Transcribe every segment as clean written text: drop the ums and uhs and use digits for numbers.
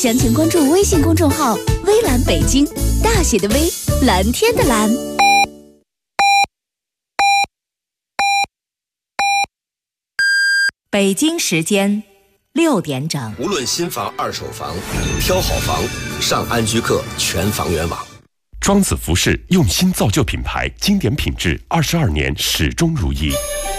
详情关注微信公众号“微蓝北京”，大写的微，蓝天的蓝。 北京时间6点整。 无论新房、二手房，挑好房，上安居客全房源网。 庄子服饰用心造就品牌，经典品质，22年始终如一。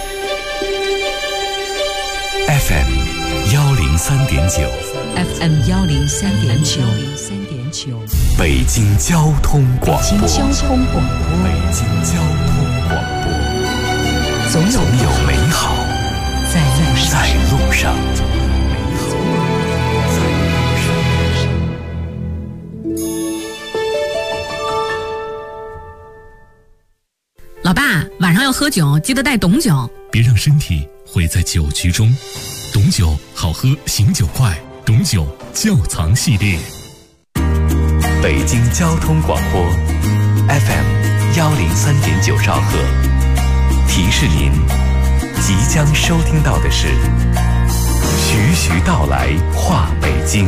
FM 103.9 FM 103.9 北京交通广播。 北京交通广播。 北京交通广播。总有美好在路上。 老爸，晚上要喝酒，记得带董酒。 别让身体毁在酒局中。董酒好喝，醒酒快。董酒窖藏系列。 北京交通广播 FM 103.9兆赫。提示您，即将收听到的是徐徐道来话北京。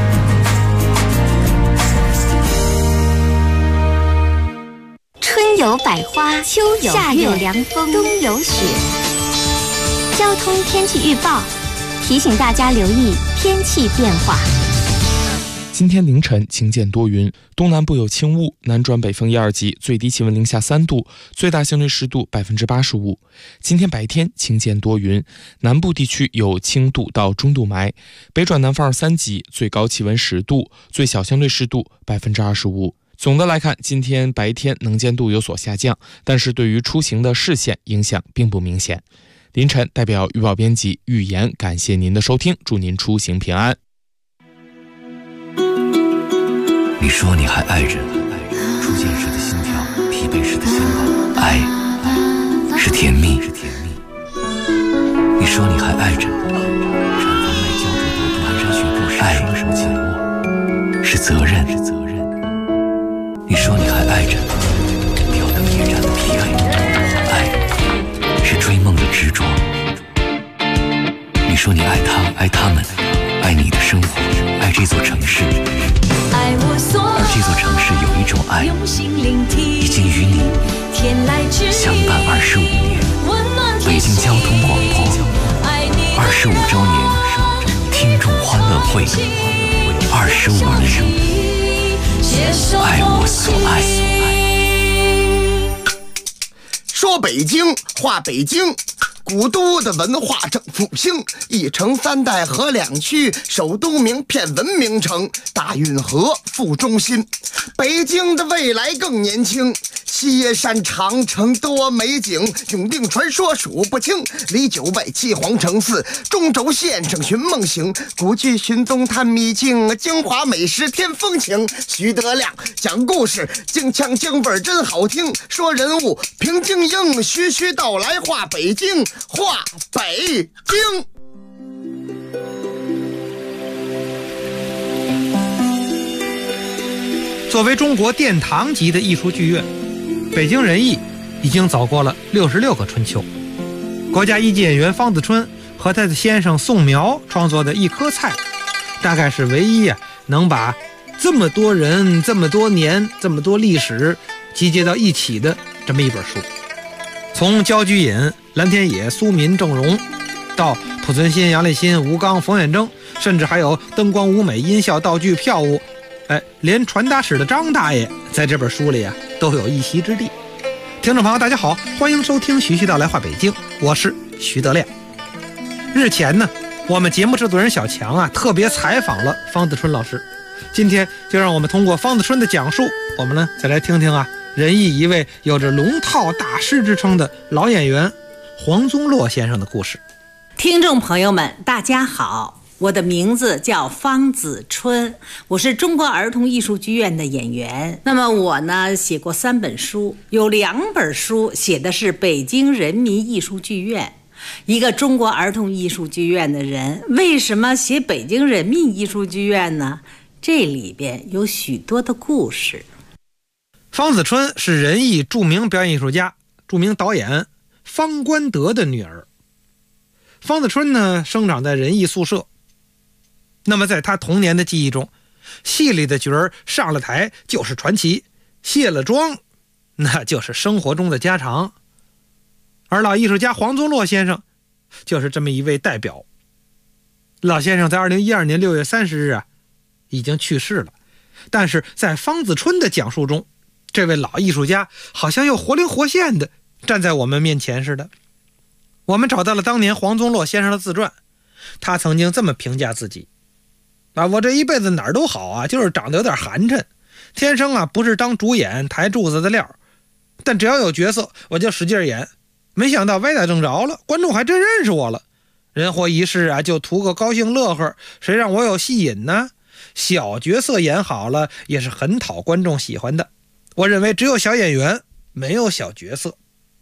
春有百花，秋有夏有凉风，冬有雪。交通天气预报提醒大家留意天气变化。 今天凌晨晴间多云，东南部有轻雾，南转北风1、2级，最低气温零下3度，最大相对湿度85%。今天白天晴间多云，南部地区有轻度到中度霾，北转南风2、3级，最高气温10度，最小相对湿度25%。总的来看，今天白天能见度有所下降，但是对于出行的视线影响并不明显。凌晨代表预报编辑预言感谢您的收听，祝您出行平安。 你说你还爱着，初见时的心跳，疲惫时的心动，爱是甜蜜。你说你还爱着，产房外焦灼多度，蹒跚学步时双手紧握，是责任。你说你还爱着，吊灯夜战的疲惫，爱是追梦的执着。你说你爱他，爱他们，爱你的生活，爱这座城市。而这座城市有一种爱，已经与你相伴25年。北京交通广播25周年听众欢乐会，25年。爱我所爱。 说北京话北京，古都的文化正复兴，一城三代河两区，首都名片文明城，大运河副中心。北京的未来更年轻，西山长城多美景，永定传说数不清，离九外七皇城寺，中轴线上寻梦行，古剧寻踪探秘境，京华美食添风情。徐德亮讲故事，京腔京味真好听，说人物评京英，徐徐道来话北京，话北京。 作为中国殿堂级的艺术剧院，北京人艺已经走过了66个春秋。国家一级演员方子春和他的先生宋苗创作的《一颗菜》，大概是唯一能把这么多人、这么多年、这么多历史集结到一起的这么一本书。从焦菊隐、蓝天野、苏民、郑融，到濮存昕、杨立新、吴刚、冯远征，甚至还有灯光、舞美、音效、道具、票务，连传达室的张大爷在这本书里都有一席之地。听众朋友大家好，欢迎收听徐徐道来话北京，我是徐德亮。日前呢，我们节目制作人小强特别采访了方子春老师。今天就让我们通过方子春的讲述，我们呢再来听听人艺一位有着龙套大师之称的老演员黄宗洛先生的故事。 听众朋友们大家好，我的名字叫方子春，我是中国儿童艺术剧院的演员。那么我呢写过3本书，有2本书写的是北京人民艺术剧院。一个中国儿童艺术剧院的人，为什么写北京人民艺术剧院呢？这里边有许多的故事。 方子春是人艺著名表演艺术家、著名导演方关德的女儿。方子春呢，生长在人艺宿舍。那么在他童年的记忆中， 戏里的角儿上了台就是传奇，卸了妆那就是生活中的家常。而老艺术家黄宗洛先生就是这么一位代表。老先生在2012年6月30日已经去世了，但是在方子春的讲述中，这位老艺术家好像又活灵活现的站在我们面前似的。我们找到了当年黄宗洛先生的自传，他曾经这么评价自己我这一辈子哪儿都好就是长得有点寒碜，天生不是当主演抬柱子的料，但只要有角色我就使劲演，没想到歪打正着了，观众还真认识我了。人活一世就图个高兴乐呵，谁让我有戏瘾呢？小角色演好了也是很讨观众喜欢的。我认为只有小演员，没有小角色。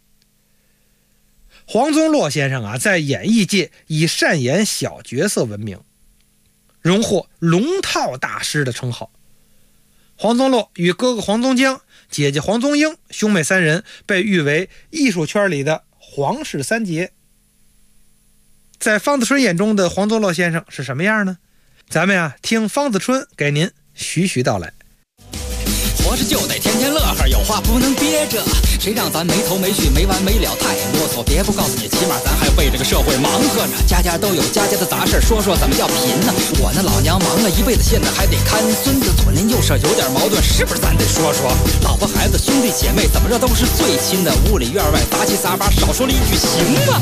黄宗洛先生在演艺界以善演小角色闻名，荣获龙套大师的称号。黄宗洛与哥哥黄宗江、姐姐黄宗英兄妹三人被誉为艺术圈里的黄氏三杰。在方子春眼中的黄宗洛先生是什么样呢？咱们听方子春给您徐徐道来。 活着就得天天乐呵，有话不能憋着，谁让咱没头没绪没完没了太啰嗦，别不告诉你，起码咱还为这个社会忙活呢。家家都有家家的杂事，说说怎么叫贫呢？我那老娘忙了一辈子，现在还得看孙子，左邻右舍有点矛盾，是不是咱得说说？老婆孩子兄弟姐妹怎么着都是最亲的，屋里院外杂七杂八，少说了一句行吗？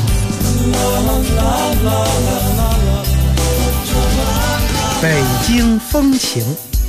北京风情。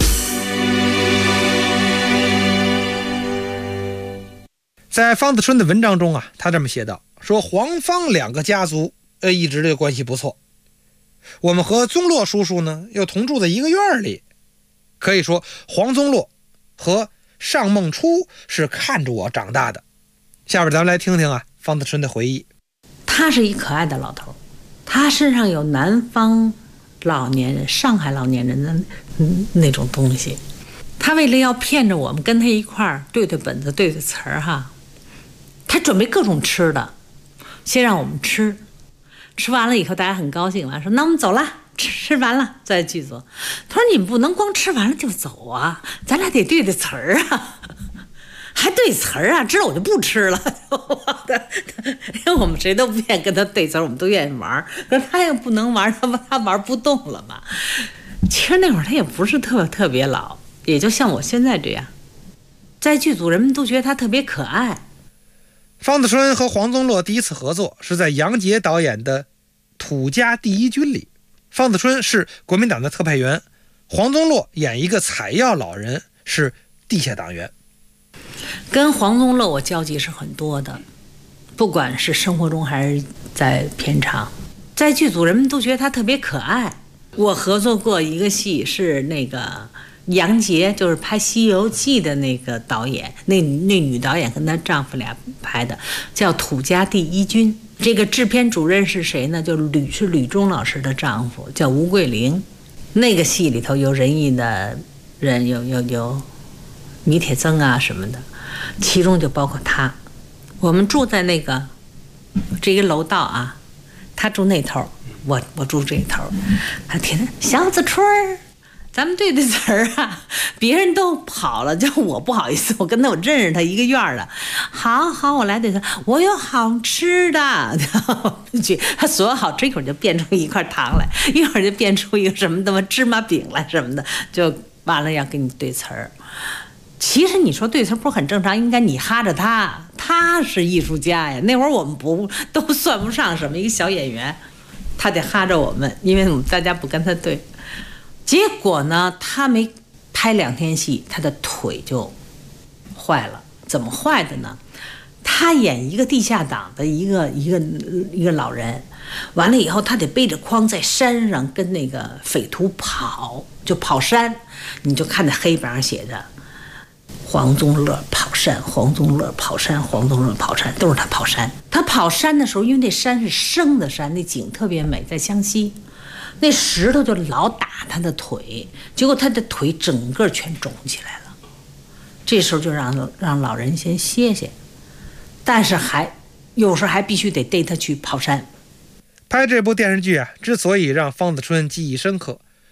在方子春的文章中他这么写道，说黄方两个家族一直的关系不错，我们和宗洛叔叔呢又同住在一个院里，可以说黄宗洛和尚梦初是看着我长大的。下边咱们来听听方子春的回忆。 他是一可爱的老头，他身上有南方老年人、上海老年人的那种东西。他为了要骗着我们跟他一块儿对本子对词儿他准备各种吃的，先让我们吃完了以后大家很高兴了，说那我们走了，吃完了在剧组。他说你们不能光吃完了就走咱俩得对词儿还对词儿知道我就不吃了因为我们谁都不愿意跟他对词儿，我们都愿意玩，可是他也不能玩，他玩不动了嘛。其实那会儿他也不是特别老，也就像我现在这样，在剧组人们都觉得他特别可爱。 方子春和黄宗洛第一次合作是在杨洁导演的《土家第一军》里，方子春是国民党的特派员，黄宗洛演一个采药老人，是地下党员。 跟黄宗洛我交集是很多的，不管是生活中还是在片场，在剧组人们都觉得他特别可爱。我合作过一个戏，是那个杨洁，就是拍《西游记》的那个导演，那女导演跟她丈夫俩拍的，叫《土家第一军》。这个制片主任是谁呢？是吕中老师的丈夫，叫吴桂玲。那个戏里头有仁义的人，有米铁曾什么的，其中就包括他。我们住在这个楼道他住那头，我住这头。他听小子春儿，咱们对词儿别人都跑了，就我不好意思，我跟我认识他一个院的。好，我来对词，我有好吃的。他所有好吃，一会儿就变出一块糖来，一会儿就变出一个什么芝麻饼来什么的，就完了要跟你对词儿。其实你说对词不是很正常，应该你哈着他是艺术家呀。那会儿我们都算不上什么一个小演员，他得哈着我们，因为我们大家不跟他对。结果呢，他没拍2天戏，他的腿就坏了。怎么坏的呢？他演一个地下党的一个老人，完了以后他得背着筐在山上跟那个匪徒跑，就跑山。你就看那黑板上写着黄宗乐跑山，黄宗乐跑山，黄宗乐跑山，都是他跑山。他跑山的时候，因为那山是生的山，那景特别美，在湘西，那石头就老打他的腿，结果他的腿整个全肿起来了。这时候就让老人先歇歇，但是有时候还必须得带他去跑山。 拍这部电视剧之所以让方子春记忆深刻，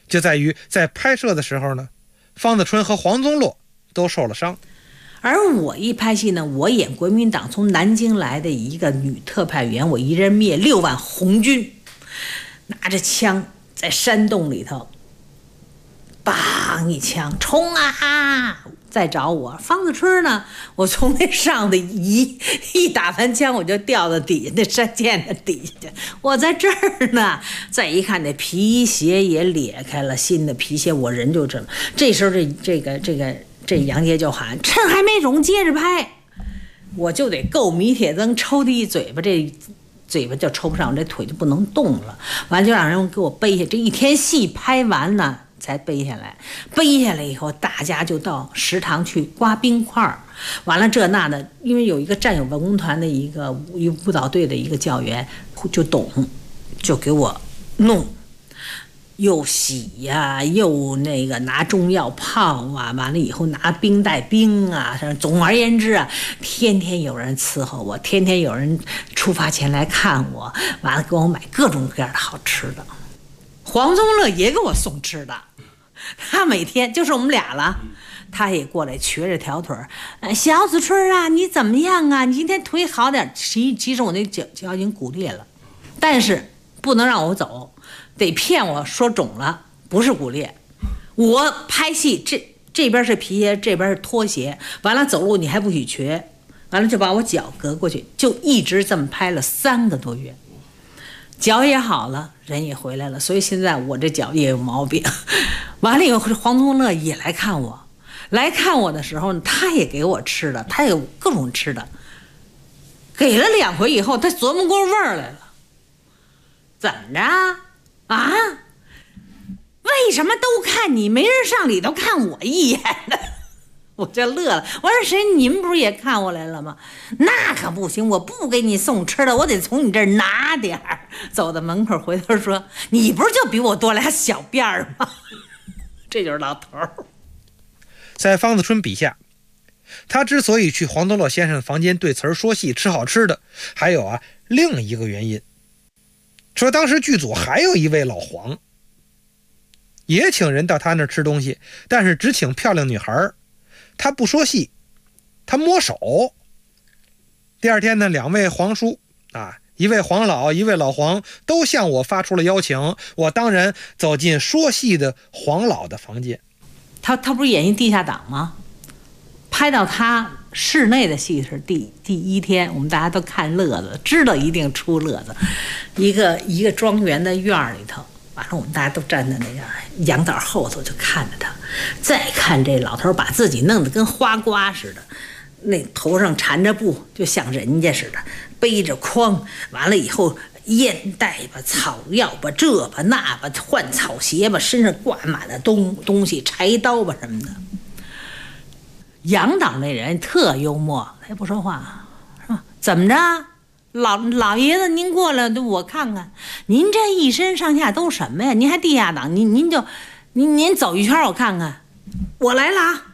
就在于在拍摄的时候呢，方子春和黄宗洛都受了伤。 而我一拍戏呢，我演国民党从南京来的一个女特派员，我一人灭6万红军，拿着枪在山洞里头，梆一枪，冲啊！再找我。方子春呢，我从那上的一打完枪，我就掉到底下那山涧的底下去。我在这儿呢，再一看那皮鞋也裂开了，新的皮鞋，我人就这么。这时候这杨杰就喊：“趁还没肿，接着拍。”我就得够米铁灯抽他一嘴巴，这嘴巴就抽不上，我这腿就不能动了。完就让人给我背下，这一天戏拍完了才背下来。背下来以后，大家就到食堂去刮冰块。完了这那的，因为有一个战友文工团的一个舞蹈队的一个教员就懂，就给我弄。又洗呀，又那个拿中药泡啊，完了以后拿冰袋冰啊，总而言之啊，天天有人伺候我，天天有人出发前来看我，完了给我买各种各样的好吃的。黄宗乐也给我送吃的，他每天就是我们俩了，他也过来瘸着条腿小子春啊，你怎么样啊？你今天腿好点？其实我那脚已经骨裂了，但是不能让我走。得骗我说肿了，不是骨裂。我拍戏这边是皮鞋，这边是拖鞋，完了走路你还不许瘸，完了就把我脚隔过去，就一直这么拍了3个多月，脚也好了，人也回来了，所以现在我这脚也有毛病。完了以后，黄宗乐也来看我，来看我的时候他也给我吃的，他有各种吃的，给了2回以后，他琢磨过味儿来了，怎么着？啊！为什么都看你，没人上里头看我一眼呢？我就乐了。我说谁？你们不是也看我来了吗？那可不行，我不给你送吃的，我得从你这儿拿点儿。走到门口，回头说：“你不是就比我多俩小辫儿吗？”这就是老头儿。 在方子春笔下，他之所以去黄宗洛先生的房间对词儿说戏吃好吃的，还有另一个原因。说当时剧组还有一位老黄，也请人到他那儿吃东西，但是只请漂亮女孩，他不说戏，他摸手。第二天呢，2位黄叔一位黄老，一位老黄，都向我发出了邀请，我当然走进说戏的黄老的房间。 他不是演一地下党吗？拍到他室内的戏是第1天，我们大家都看乐子，知道一定出乐子。一个庄园的院里头，完了我们大家都站在那个杨导后头就看着他，再看这老头把自己弄得跟花瓜似的，那头上缠着布，就像人家似的，背着筐，完了以后烟袋吧、草药吧、这吧那吧、换草鞋吧，身上挂满了东西，柴刀吧什么的。杨导那人特幽默，他也不说话，是吧？怎么着，老爷子您过来，我看看，您这一身上下都什么呀？您还地下党，您走一圈我看看，我来了啊！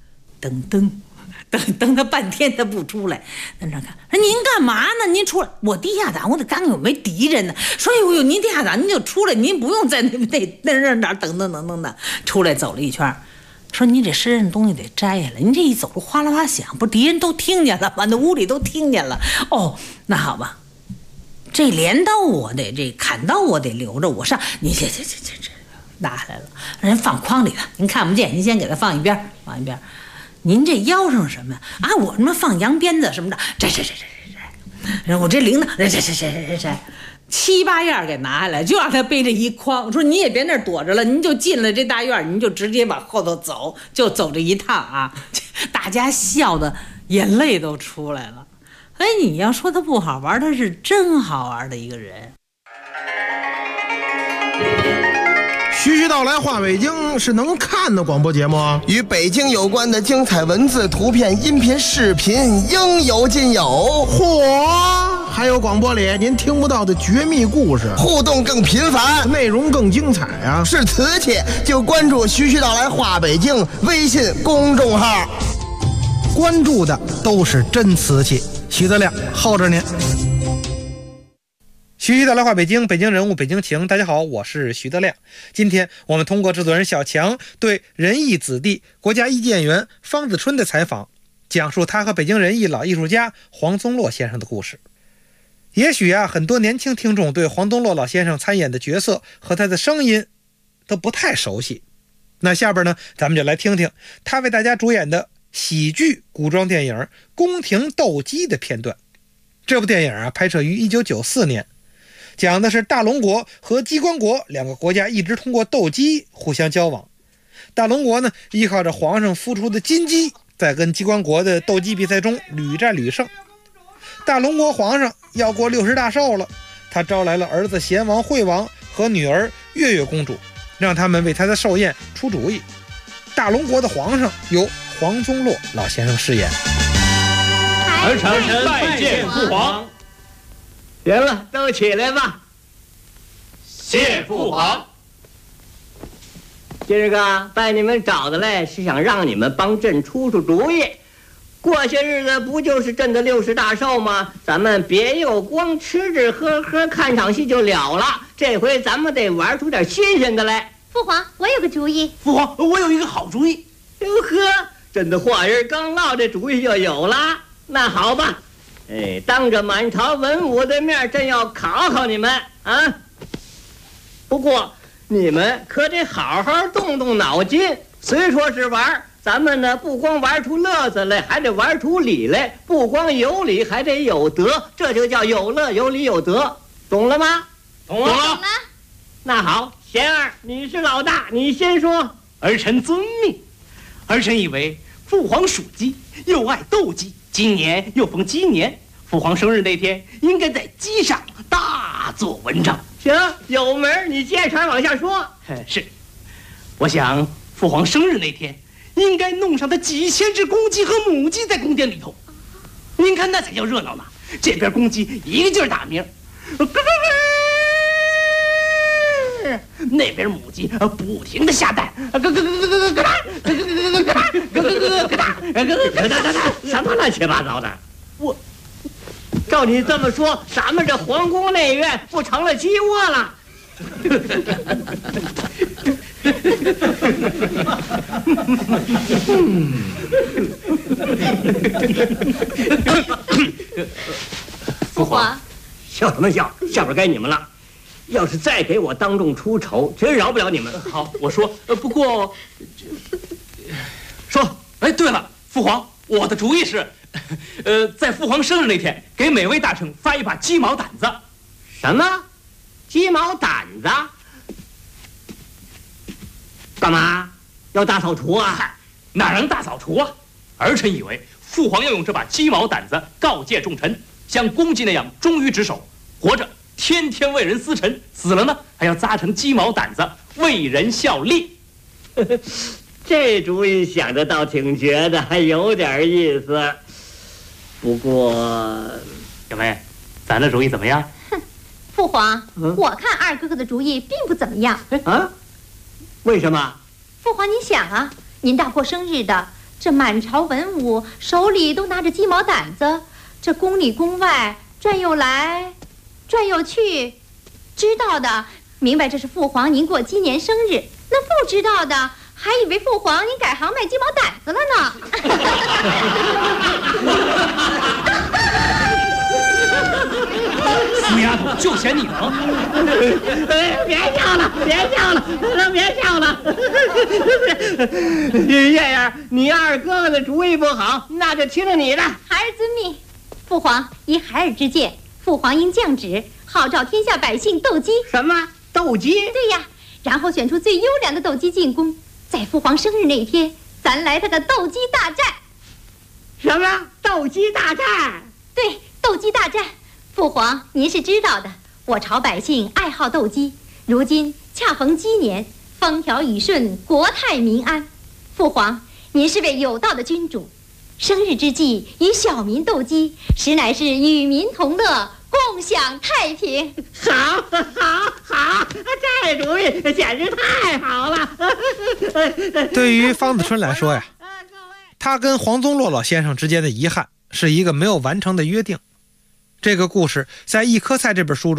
等他半天他不出来，在那看，说您干嘛呢？您出来，我地下党，我得看看有没敌人呢。说哟，您地下党您就出来，您不用在那哪等的，出来走了一圈。说你这身上东西得摘下来，您这一走路哗啦哗响，不敌人都听见了吗？那屋里都听见了。哦，那好吧，这镰刀我得，这砍刀我得留着，我上你这拿下来了，人放筐里了，您看不见，您先给他放一边。您这腰上什么呀？我什么放羊鞭子什么的，摘，我这铃铛摘。7、8样给拿下来，就让他背着一筐。说你也别那儿躲着了，您就进了这大院，您就直接往后头走，就走这一趟啊！大家笑的眼泪都出来了。哎，你要说他不好玩，他是真好玩的一个人。 徐徐道来话北京是能看的广播节目， 与北京有关的精彩文字、图片、音频、视频应有尽有。 嚯！还有广播里您听不到的绝密故事， 互动更频繁， 内容更精彩啊！ 是瓷器就关注徐徐道来话北京微信公众号， 关注的都是真瓷器。徐德亮，候着您。 徐徐的来话北京，北京人物，北京情。大家好，我是徐德亮。今天我们通过制作人小强对仁义子弟、国家一级演员方子春的采访，讲述他和北京人艺老艺术家黄宗洛先生的故事。也许很多年轻听众对黄宗洛老先生参演的角色和他的声音都不太熟悉。那下边呢，咱们就来听听他为大家主演的喜剧古装电影《宫廷斗鸡》的片段。这部电影拍摄于1994年，讲的是大龙国和鸡冠国两个国家一直通过斗鸡互相交往。大龙国呢，依靠着皇上孵出的金鸡，在跟鸡冠国的斗鸡比赛中屡战屡胜。大龙国皇上要过60大寿了，他招来了儿子贤王惠王和女儿月月公主，让他们为他的寿宴出主意。大龙国的皇上由黄宗洛老先生饰演。 儿臣拜见父皇。 行了，都起来吧。 谢父皇。 今儿个把你们找的来，是想让你们帮朕出主意。过些日子不就是朕的60大寿吗？咱们别又光吃吃喝喝看场戏就了了，这回咱们得玩出点新鲜的来。 父皇，我有个主意。 父皇，我有一个好主意。 哟呵，朕的话音刚落，这主意就有了。那好吧，当着满朝文武的面，朕要考考你们啊。不过你们可得好好动动脑筋。虽说是玩，咱们呢不光玩出乐子来，还得玩出理来。不光有理，还得有德，这就叫有乐有理有德，懂了吗？ 懂了。 那好，贤儿，你是老大，你先说。 儿臣遵命。儿臣以为父皇属鸡，又爱斗鸡，今年又逢鸡年，父皇生日那天应该在鸡上大做文章。 行，有门，你接茬往下说。 是，我想父皇生日那天应该弄上他几千只公鸡和母鸡在宫殿里头，您看那才叫热闹呢。这边公鸡一个劲儿打鸣，那边母鸡不停的下蛋， 什么乱七八糟的！我照你这么说，咱们这皇宫内院不成了鸡窝了？ 父皇， 笑什么笑？下边该你们了。要是再给我当众出丑，真饶不了你们。 好，我说，不过，说，对了，父皇，我的主意是，在父皇生日那天，给每位大臣发一把鸡毛掸子。 什么？鸡毛掸子？干嘛？要大扫除啊？ 哪能大扫除啊？儿臣以为父皇要用这把鸡毛掸子告诫众臣，像公鸡那样忠于职守，活着天天为人司晨，死了呢还要扎成鸡毛掸子为人效力。 这主意想的倒挺绝的，还有点意思。不过， 小妹，咱的主意怎么样？ 哼，父皇，我看二哥哥的主意并不怎么样。 啊？为什么？ 父皇，您想啊，您大过生日的，这满朝文武手里都拿着鸡毛掸子，这宫里宫外转悠来转悠去，知道的明白这是父皇您过鸡年生日，那不知道的还以为父皇您改行卖鸡毛掸子了呢。死丫头，就嫌你能！ 别笑了，别笑了，都别笑了。月月，你二哥哥的主意不好，那就听了你的。 孩儿遵命。父皇依孩儿之见，父皇应降旨号召天下百姓斗鸡。 什么斗鸡？ 对呀，然后选出最优良的斗鸡进宫，在父皇生日那一天，咱来他个斗鸡大战。 什么斗鸡大战？ 对，斗鸡大战。父皇您是知道的，我朝百姓爱好斗鸡，如今恰逢鸡年，风调雨顺，国泰民安。父皇您是位有道的君主，生日之际与小民斗鸡，实乃是与民同乐，共享太平。 好，这主意简直太好了。 对于方子春来说呀，他跟黄宗洛老先生之间的遗憾是一个没有完成的约定。这个故事在《一颗菜》这本书中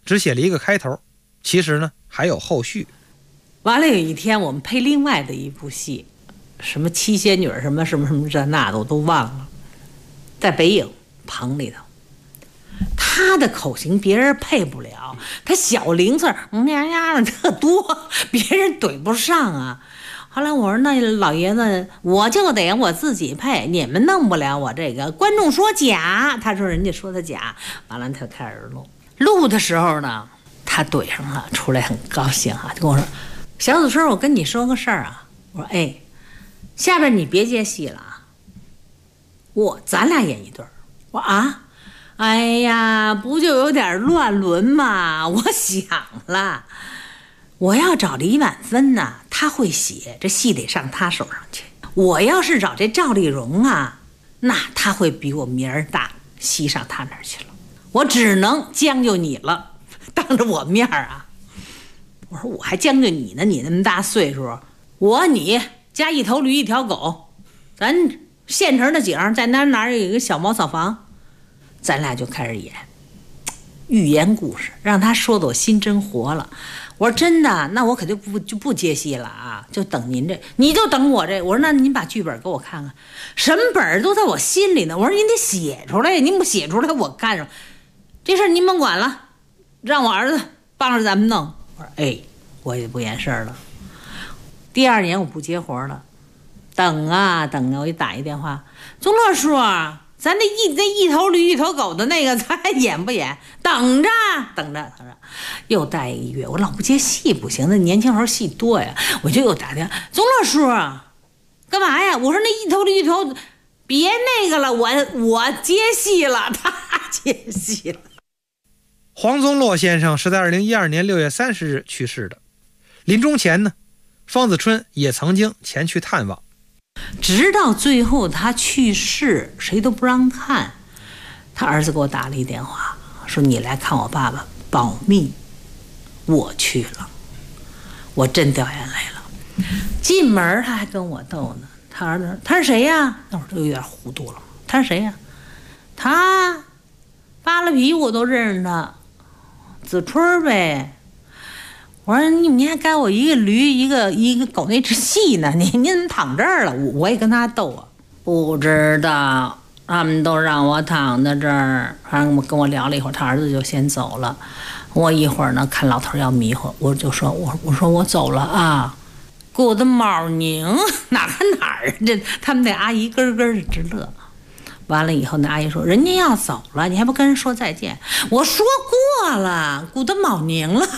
只写了一个开头，其实呢还有后续。 完了有一天我们配另外的一部戏，什么七仙女什么什么什么这那的我都忘了，在北影棚里头，他的口型别人配不了，他小零碎呀特多，别人怼不上啊。后来我说那老爷子我就得我自己配，你们弄不了我这个，观众说假，他说人家说他假，完了他开始录的时候呢，他怼上了，出来很高兴啊，就跟我说小子春，我跟你说个事儿啊。我说哎，下边你别接戏了啊，咱俩演一对儿。我说啊，哎呀，不就有点乱伦吗？我想了，我要找李婉芬呢，他会写，这戏得上他手上去。我要是找这赵丽蓉啊，那他会比我名儿大，戏上他那儿去了。我只能将就你了，当着我面啊。我说我还将就你呢，你那么大岁数，你加一头驴一条狗，咱现成的景在哪有一个小茅草房，咱俩就开始演寓言故事，让他说的我心真活了。我说真的，那我可就不接戏了啊，就等您这，你就等我这。我说那您把剧本给我看看，什么本都在我心里呢。我说您得写出来，您不写出来我干什么？这事您甭管了，让我儿子帮着咱们弄。我说哎，我也不言事儿了。第二年我不接活了，等啊，我一打一电话，宗乐叔，咱那一头驴一头狗的那个，咱还演不演？等着，又待1个月，我老不接戏不行，那年轻时候戏多呀，我就又打电话，宗乐叔，干嘛呀？我说那一头驴一头，别那个了，我接戏了，他接戏了。 黄宗洛先生是在2012年6月30日去世的。临终前呢，方子春也曾经前去探望， 直到最后他去世，谁都不让看。他儿子给我打了一电话，说你来看我爸爸，保密。我去了，我真掉眼泪了。进门他还跟我逗呢，他儿子他是谁呀？那会儿都有点糊涂了，他是谁呀？他扒了皮我都认识他，子春呗。我说您还该我一个驴一个狗那只戏呢，您怎么躺这儿了？我也跟他斗啊，不知道，他们都让我躺在这儿。反正跟我聊了一会儿，他儿子就先走了。我一会儿呢看老头要迷糊，我就说我说我走了啊。Good morning， 哪看哪儿？这他们那阿姨咯咯的直乐。完了以后，那阿姨说：“人家要走了，你还不跟人说再见？”我说过了，Good morning了。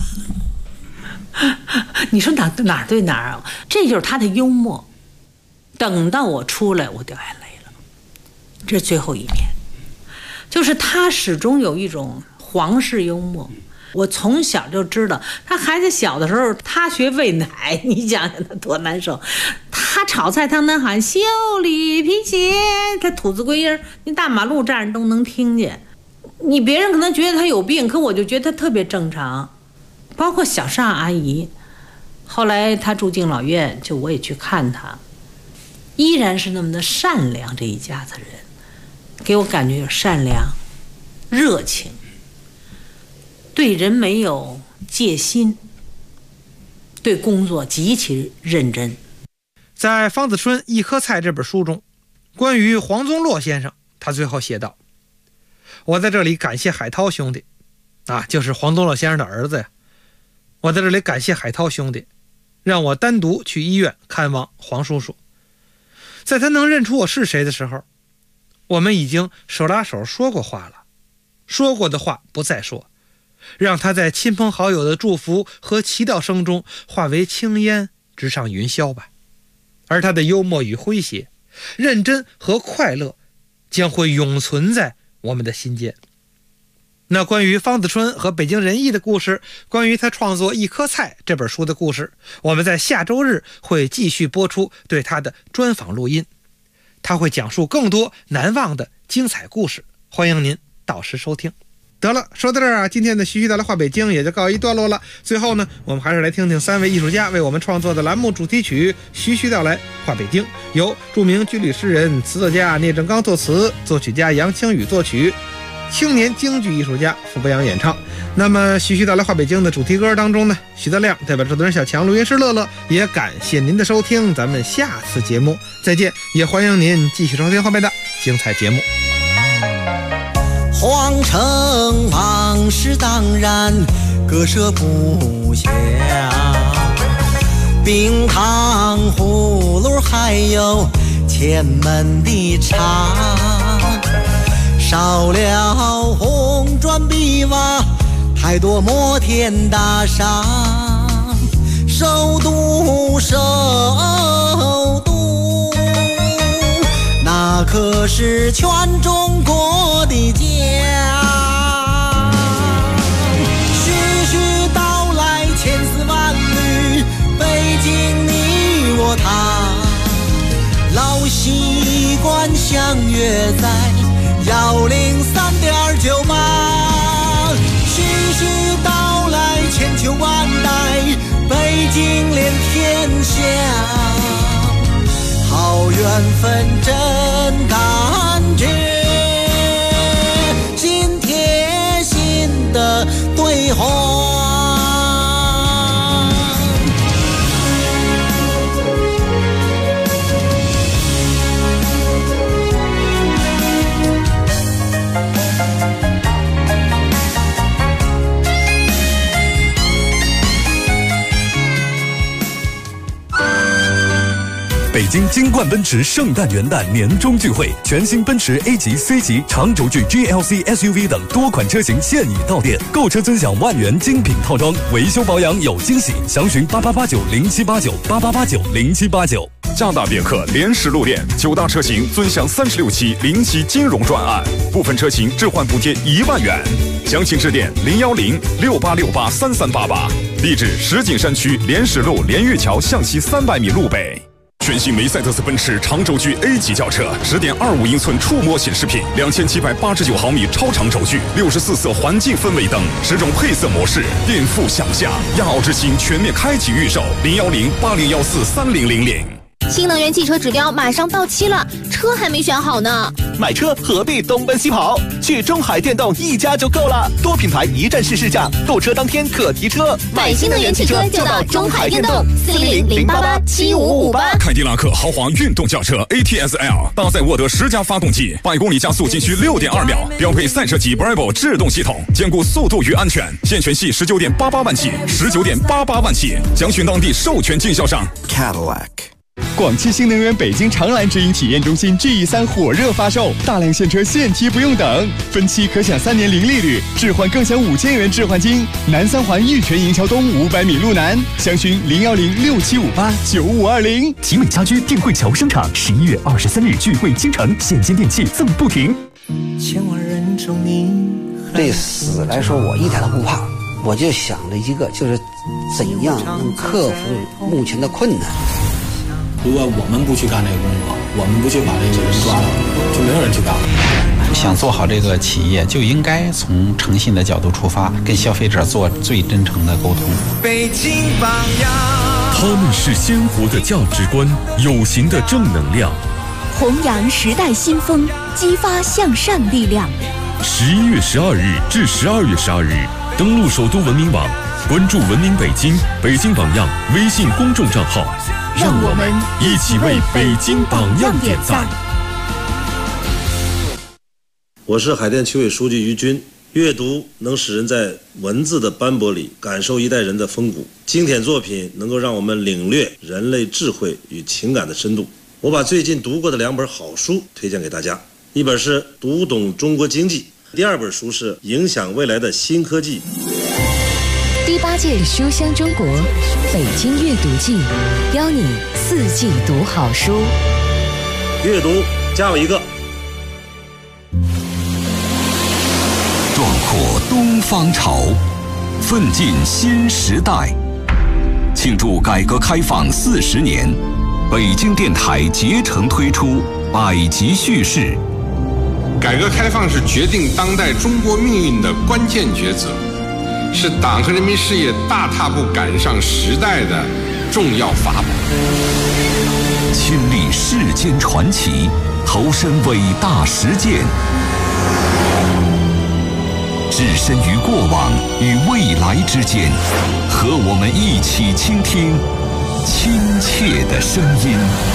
你说哪对哪儿啊？这就是他的幽默。等到我出来，我掉眼泪了。这是最后一面，就是他始终有一种皇室幽默。我从小就知道，他孩子小的时候，他学喂奶，你想想他多难受。他炒菜，他能喊修理皮鞋，他吐字归音，你大马路站着都能听见。你别人可能觉得他有病，可我就觉得他特别正常。包括小尚阿姨，后来他住敬老院，就我也去看他，依然是那么的善良。这一家子人给我感觉有善良、热情，对人没有戒心，对工作极其认真。 在方子春一颗菜这本书中，关于黄宗洛先生，他最后写道：我在这里感谢海涛兄弟啊，就是黄宗洛先生的儿子呀。我在这里感谢海涛兄弟，让我单独去医院看望黄叔叔。在他能认出我是谁的时候，我们已经手拉手说过话了，说过的话不再说，让他在亲朋好友的祝福和祈祷声中化为轻烟，直上云霄吧。而他的幽默与诙谐，认真和快乐将会永存在我们的心间。那关于方子春和北京人艺的故事，关于他创作《一颗菜》这本书的故事，我们在下周日会继续播出对他的专访录音，他会讲述更多难忘的精彩故事，欢迎您到时收听。得了，说到这儿啊，今天的徐徐道来话北京也就告一段落了。最后呢，我们还是来听听3位艺术家为我们创作的栏目主题曲《徐徐道来话北京》，由著名军旅诗人、词作家聂政刚作词，作曲家杨清宇作曲， 青年京剧艺术家傅伯阳演唱。那么徐徐到来话北京的主题歌当中呢，徐德亮代表制作人小强、录音师乐乐，也感谢您的收听，咱们下次节目再见，也欢迎您继续收听后面的精彩节目。 皇城往事当然割舍不下，冰糖葫芦还有前门的茶，少了红砖碧瓦，太多摩天大厦，首都那可是全中国的家。徐徐道来千丝万缕，北京你我他，老习惯相约在103.98。徐徐道来千秋万代，北京连天下，好缘分真感觉，心贴心的对话。 北京金冠奔驰圣诞元旦年终聚会，全新奔驰 A 级、C 级、长轴距 GLC SUV 等多款车型现已到店，购车尊享万元精品套装，维修保养有惊喜，详询8889078988890789。 加大别克联实路店，9大车型尊享36期零息金融专案，部分车型置换补贴1万元，详情致电01068683388，地址石景山区联实路连玉桥向西300米路北。全新梅赛德斯奔驰长轴距 A 级轿车，10.25英寸触摸显示屏，2789毫米超长轴距，64色环境氛围灯，10种配色模式，颠覆想象。亚奥之星全面开启预售，01080143000。 新能源汽车指标马上到期了，车还没选好呢。 买车何必东奔西跑？去中海电动一家就够了，多品牌一站式试驾，购车当天可提车。 买新能源汽车就到中海电动，400-088-7558。 凯迪拉克豪华运动轿车 ATS-L 搭载沃德10加发动机，100公里加速仅需6.2秒，标配赛车级 Bravo 制动系统，兼顾速度与安全。现权系19.88万起，19.88万起，详询当地授权经销商。 Cadillac。广汽新能源北京长蓝直营体验中心 GE3 火热发售，大量现车现提不用等，分期可享3年零利率，置换更享5000元置换金。南三环玉泉营桥东500米路南，详询01067589520。 集美家居电汇桥商场11月23日聚会京城，现金电器赠不停。 千万人中你对死来说，我一点都不怕，我就想着一个，就是怎样能克服目前的困难。 如果我们不去干这个工作，我们不去把这个人抓了，就没有人去干了。 想做好这个企业，就应该从诚信的角度出发，跟消费者做最真诚的沟通。 北京榜样， 他们是鲜活的价值观，有形的正能量， 弘扬时代新风，激发向善力量。 11月12日至12月12日，登录首都文明网，关注文明北京、北京榜样微信公众账号。 让我们一起为北京榜样点赞。 我是海淀区委书记于军。阅读能使人在文字的斑驳里感受一代人的风骨，经典作品能够让我们领略人类智慧与情感的深度。我把最近读过的2本好书推荐给大家，一本是《读懂中国经济》，第2本书是《影响未来的新科技》。 第8届书香中国北京阅读季，邀你4季读好书。 阅读加我一个。 壮阔东方潮，奋进新时代。庆祝改革开放40年，北京电台竭诚推出百集叙事。 改革开放是决定当代中国命运的关键抉择，是党和人民事业大踏步赶上时代的重要法宝。 亲历世间传奇，投身伟大实践。 置身于过往与未来之间，和我们一起倾听亲切的声音。